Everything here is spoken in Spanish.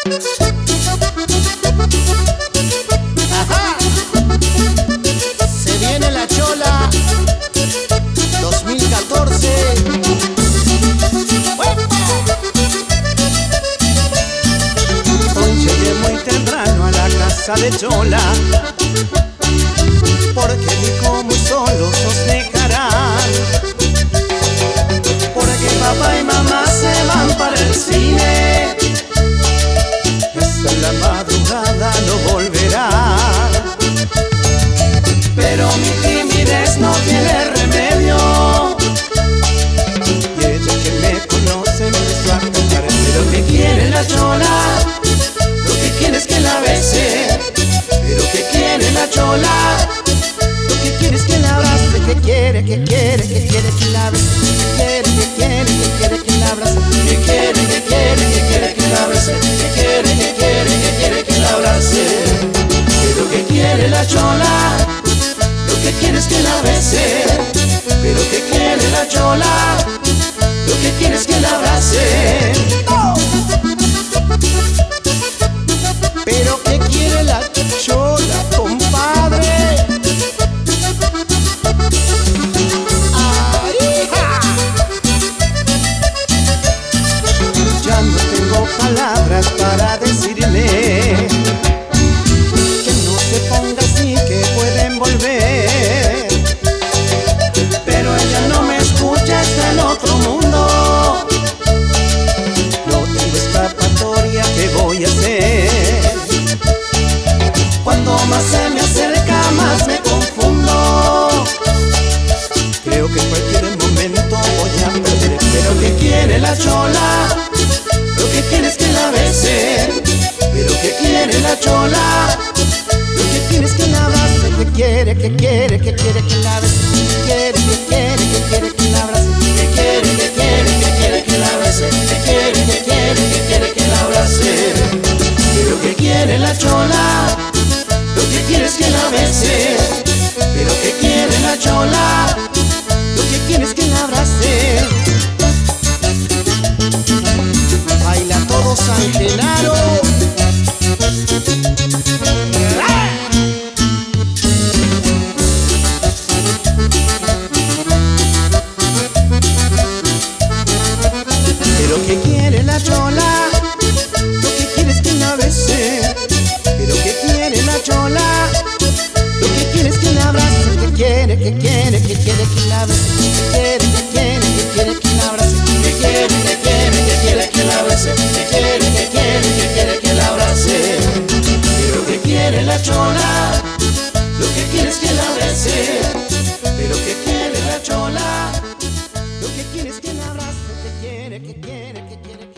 Ajá. Se viene la chola 2014. Hoy llegué muy temprano a la casa de Chola, porque dijo muy solos os dejarán, porque papá y mamá se van para el cine. Hasta la madrugada no volverán, pero mi timidez no tiene remedio, y ella que me conoce me empezó a cantar. Pero que quiere la Chola, lo que quiere es que la bese. Pero que quiere la Chola, lo que quiere es que la abrace. Que quiere que la bese. Que quiere que la abrace. Que quiere que la abrace. Que quiere que la abrace. Pero que quiere la Chola, lo que quiere es que la bese. Pero que quiere la Chola, lo que quiere es que la abrace. Pero ¿qué quiere la chola, compadre? ¡Ay! Ya no tengo palabras para decirle que no se ponga así, que pueden volver. Pero ella no me escucha, está en otro mundo. No tengo escapatoria, ¿qué voy a hacer? Cuando más se me acerca, más me confundo. Creo que en cualquier momento voy a perder. Pero que quiere la Chola, lo que quiere es que la bese. Pero que quiere la Chola, lo que quiere es que la abrace. Que quiere que la bese. Que quiere que la abrace. Que quiere que la abrace. Que quiere que la abrace. Pero que quiere la Chola, lo que quiere es que la bese. Pero que quiere la Chola, lo que quiere es que la abrace. Baila todo San Genaro. Pero que quiere la Chola, lo que quiere es que la bese. Pero que quiere la Chola, lo que quiere es que la abrace. Que quiere que la bese. Que quiere que la abrace. Que quiere que la abrace. Que quiere que la abrace. Pero que quiere la Chola, lo que quiere es que la bese. Pero que quiere la Chola, lo que quiere es que la abrace. Que quiere